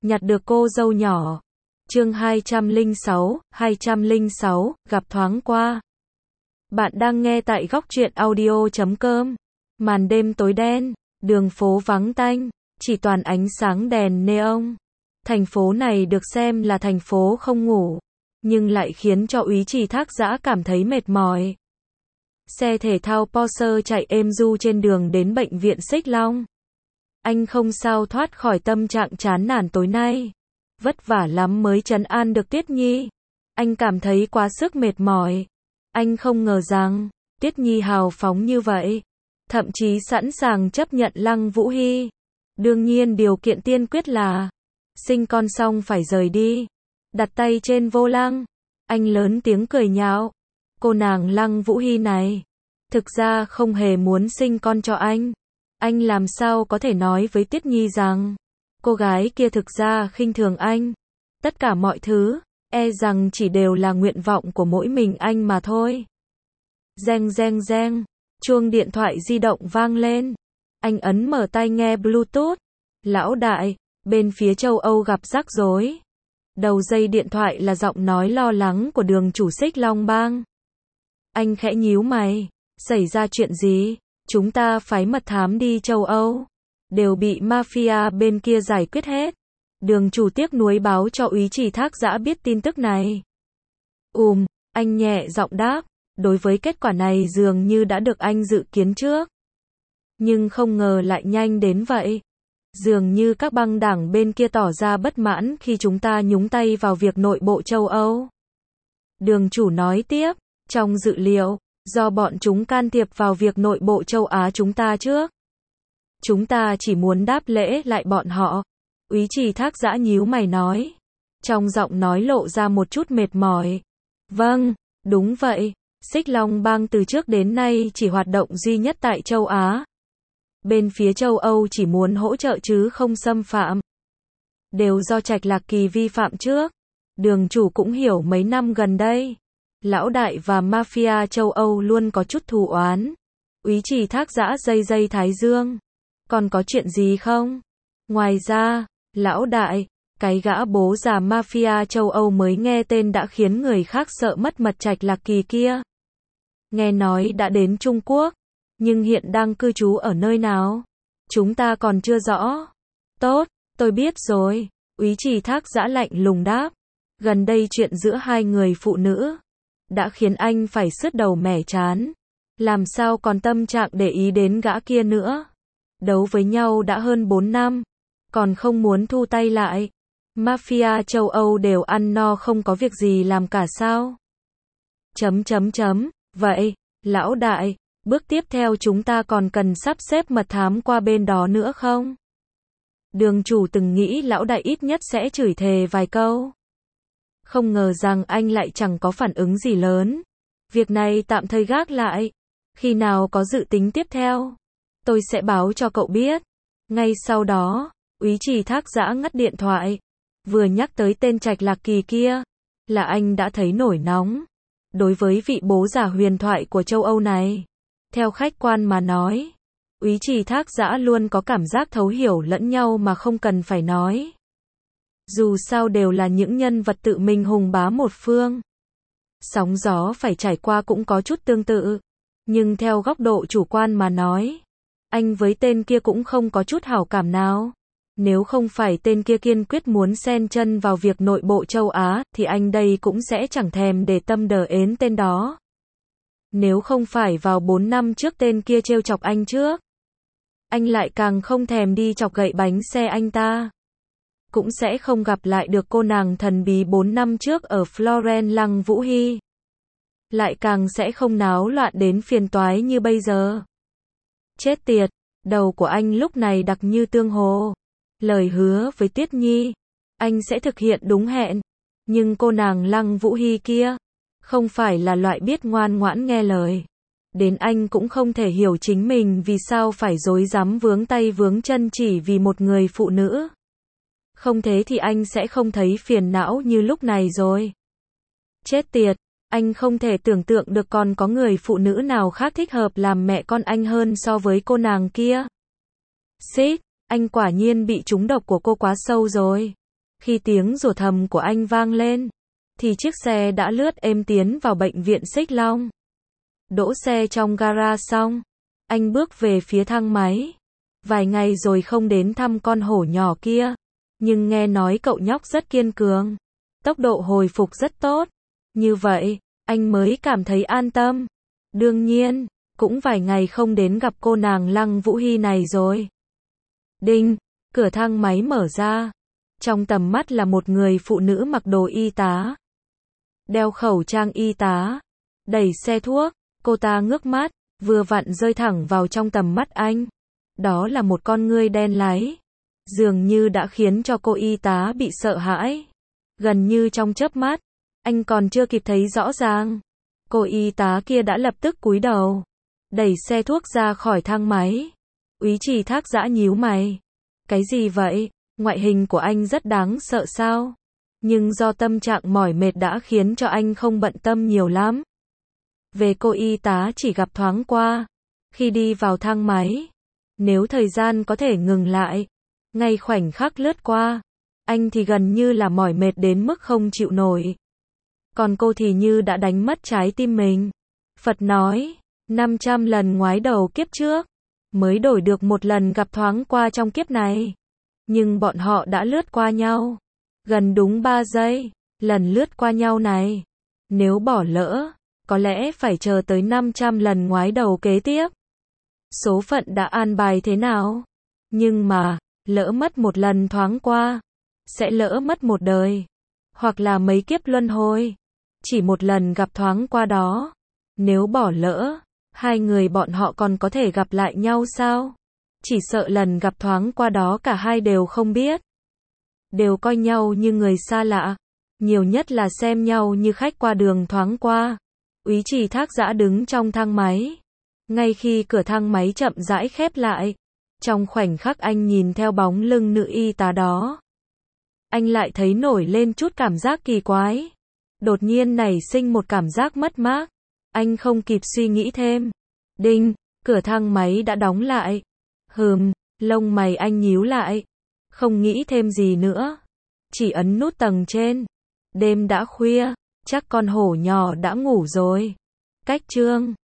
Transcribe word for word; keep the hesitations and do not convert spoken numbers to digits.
nhặt được cô dâu nhỏ. Chương hai trăm lẻ sáu, hai trăm lẻ sáu, gặp thoáng qua. Bạn đang nghe tại góc truyện audio chấm com. Màn đêm tối đen, đường phố vắng tanh, chỉ toàn ánh sáng đèn neon. Thành phố này được xem là thành phố không ngủ, nhưng lại khiến cho Úy Trì Thác Dã cảm thấy mệt mỏi. Xe thể thao Porsche chạy êm du trên đường đến bệnh viện Xích Long. Anh không sao thoát khỏi tâm trạng chán nản tối nay. Vất vả lắm mới trấn an được Tuyết Nhi. Anh cảm thấy quá sức mệt mỏi. Anh không ngờ rằng Tuyết Nhi hào phóng như vậy, thậm chí sẵn sàng chấp nhận Lăng Vũ Hy. Đương nhiên điều kiện tiên quyết là sinh con xong phải rời đi. Đặt tay trên vô lăng, anh lớn tiếng cười nhạo. Cô nàng Lăng Vũ Hy này thực ra không hề muốn sinh con cho anh. Anh làm sao có thể nói với Tuyết Nhi rằng cô gái kia thực ra khinh thường anh. Tất cả mọi thứ, e rằng chỉ đều là nguyện vọng của mỗi mình anh mà thôi. Reng reng reng, chuông điện thoại di động vang lên. Anh ấn mở tai nghe Bluetooth. Lão đại, bên phía châu Âu gặp rắc rối. Đầu dây điện thoại là giọng nói lo lắng của đường chủ Xích Long Bang. Anh khẽ nhíu mày, xảy ra chuyện gì? Chúng ta phái mật thám đi châu Âu, đều bị mafia bên kia giải quyết hết. Đường chủ tiếc nuối báo cho Úy Trì Thác Dã biết tin tức này. Ùm, anh nhẹ giọng đáp, đối với kết quả này dường như đã được anh dự kiến trước. Nhưng không ngờ lại nhanh đến vậy. Dường như các băng đảng bên kia tỏ ra bất mãn khi chúng ta nhúng tay vào việc nội bộ châu Âu. Đường chủ nói tiếp, trong dự liệu, do bọn chúng can thiệp vào việc nội bộ châu Á chúng ta trước. Chúng ta chỉ muốn đáp lễ lại bọn họ. Úy Trì Thác Dã nhíu mày nói. Trong giọng nói lộ ra một chút mệt mỏi. Vâng, đúng vậy. Xích Long Bang từ trước đến nay chỉ hoạt động duy nhất tại châu Á. Bên phía châu Âu chỉ muốn hỗ trợ chứ không xâm phạm. Đều do Trạch Lạc Kỳ vi phạm trước. Đường chủ cũng hiểu mấy năm gần đây, lão đại và mafia châu Âu luôn có chút thù oán. Úy Trì Thác Dã dây dây thái dương. Còn có chuyện gì không? Ngoài ra, lão đại, cái gã bố già mafia châu Âu mới nghe tên đã khiến người khác sợ mất mật Trạch Lạc Kỳ kia. Nghe nói đã đến Trung Quốc, nhưng hiện đang cư trú ở nơi nào? Chúng ta còn chưa rõ. Tốt, tôi biết rồi. Úy Trì Thác Dã lạnh lùng đáp. Gần đây chuyện giữa hai người phụ nữ đã khiến anh phải sứt đầu mẻ trán. Làm sao còn tâm trạng để ý đến gã kia nữa? Đấu với nhau đã hơn bốn năm, còn không muốn thu tay lại. Mafia châu Âu đều ăn no không có việc gì làm cả sao? Chấm chấm chấm, vậy, lão đại, bước tiếp theo chúng ta còn cần sắp xếp mật thám qua bên đó nữa không? Đường chủ từng nghĩ lão đại ít nhất sẽ chửi thề vài câu. Không ngờ rằng anh lại chẳng có phản ứng gì lớn. Việc này tạm thời gác lại. Khi nào có dự tính tiếp theo, tôi sẽ báo cho cậu biết. Ngay sau đó, Úy Trì Thác Dã ngắt điện thoại. Vừa nhắc tới tên Trạch Lạc Kỳ kia, là anh đã thấy nổi nóng. Đối với vị bố già huyền thoại của châu Âu này, theo khách quan mà nói, Úy Trì Thác Dã luôn có cảm giác thấu hiểu lẫn nhau mà không cần phải nói. Dù sao đều là những nhân vật tự mình hùng bá một phương. Sóng gió phải trải qua cũng có chút tương tự. Nhưng theo góc độ chủ quan mà nói, anh với tên kia cũng không có chút hảo cảm nào. Nếu không phải tên kia kiên quyết muốn xen chân vào việc nội bộ châu Á, thì anh đây cũng sẽ chẳng thèm để tâm đờ ến tên đó. Nếu không phải vào bốn năm trước tên kia trêu chọc anh trước, anh lại càng không thèm đi chọc gậy bánh xe anh ta. Cũng sẽ không gặp lại được cô nàng thần bí bốn năm trước ở Florence Lăng Vũ Hy. Lại càng sẽ không náo loạn đến phiền toái như bây giờ. Chết tiệt, đầu của anh lúc này đặc như tương hồ. Lời hứa với Tuyết Nhi, anh sẽ thực hiện đúng hẹn. Nhưng cô nàng Lăng Vũ Hy kia, không phải là loại biết ngoan ngoãn nghe lời. Đến anh cũng không thể hiểu chính mình vì sao phải rối rắm vướng tay vướng chân chỉ vì một người phụ nữ. Không thế thì anh sẽ không thấy phiền não như lúc này rồi. Chết tiệt, anh không thể tưởng tượng được còn có người phụ nữ nào khác thích hợp làm mẹ con anh hơn so với cô nàng kia. Xích, anh quả nhiên bị trúng độc của cô quá sâu rồi. Khi tiếng rủa thầm của anh vang lên, thì chiếc xe đã lướt êm tiến vào bệnh viện Xích Long. Đỗ xe trong gara xong, anh bước về phía thang máy. Vài ngày rồi không đến thăm con hổ nhỏ kia, nhưng nghe nói cậu nhóc rất kiên cường, tốc độ hồi phục rất tốt. Như vậy, anh mới cảm thấy an tâm. Đương nhiên, cũng vài ngày không đến gặp cô nàng Lăng Vũ Hy này rồi. Đinh, cửa thang máy mở ra. Trong tầm mắt là một người phụ nữ mặc đồ y tá, đeo khẩu trang y tá, đẩy xe thuốc. Cô ta ngước mắt, vừa vặn rơi thẳng vào trong tầm mắt anh. Đó là một con ngươi đen láy, dường như đã khiến cho cô y tá bị sợ hãi. Gần như trong chớp mắt, anh còn chưa kịp thấy rõ ràng, cô y tá kia đã lập tức cúi đầu, đẩy xe thuốc ra khỏi thang máy. Úy Trì Thác Dã nhíu mày. Cái gì vậy? Ngoại hình của anh rất đáng sợ sao? Nhưng do tâm trạng mỏi mệt đã khiến cho anh không bận tâm nhiều lắm. Về cô y tá chỉ gặp thoáng qua, khi đi vào thang máy. Nếu thời gian có thể ngừng lại, ngay khoảnh khắc lướt qua, anh thì gần như là mỏi mệt đến mức không chịu nổi. Còn cô thì như đã đánh mất trái tim mình. Phật nói, năm trăm lần ngoái đầu kiếp trước, mới đổi được một lần gặp thoáng qua trong kiếp này. Nhưng bọn họ đã lướt qua nhau gần đúng ba giây. Lần lướt qua nhau này, nếu bỏ lỡ, có lẽ phải chờ tới năm trăm lần ngoái đầu kế tiếp. Số phận đã an bài thế nào? Nhưng mà, lỡ mất một lần thoáng qua, sẽ lỡ mất một đời, hoặc là mấy kiếp luân hồi. Chỉ một lần gặp thoáng qua đó, nếu bỏ lỡ, hai người bọn họ còn có thể gặp lại nhau sao? Chỉ sợ lần gặp thoáng qua đó cả hai đều không biết, đều coi nhau như người xa lạ, nhiều nhất là xem nhau như khách qua đường thoáng qua. Úy Trì Thác Dã đứng trong thang máy. Ngay khi cửa thang máy chậm rãi khép lại, trong khoảnh khắc anh nhìn theo bóng lưng nữ y tá đó, anh lại thấy nổi lên chút cảm giác kỳ quái. Đột nhiên nảy sinh một cảm giác mất mát. Anh không kịp suy nghĩ thêm. Đinh, cửa thang máy đã đóng lại. Hừm, lông mày anh nhíu lại. Không nghĩ thêm gì nữa, chỉ ấn nút tầng trên. Đêm đã khuya, chắc con hổ nhỏ đã ngủ rồi. Cách chương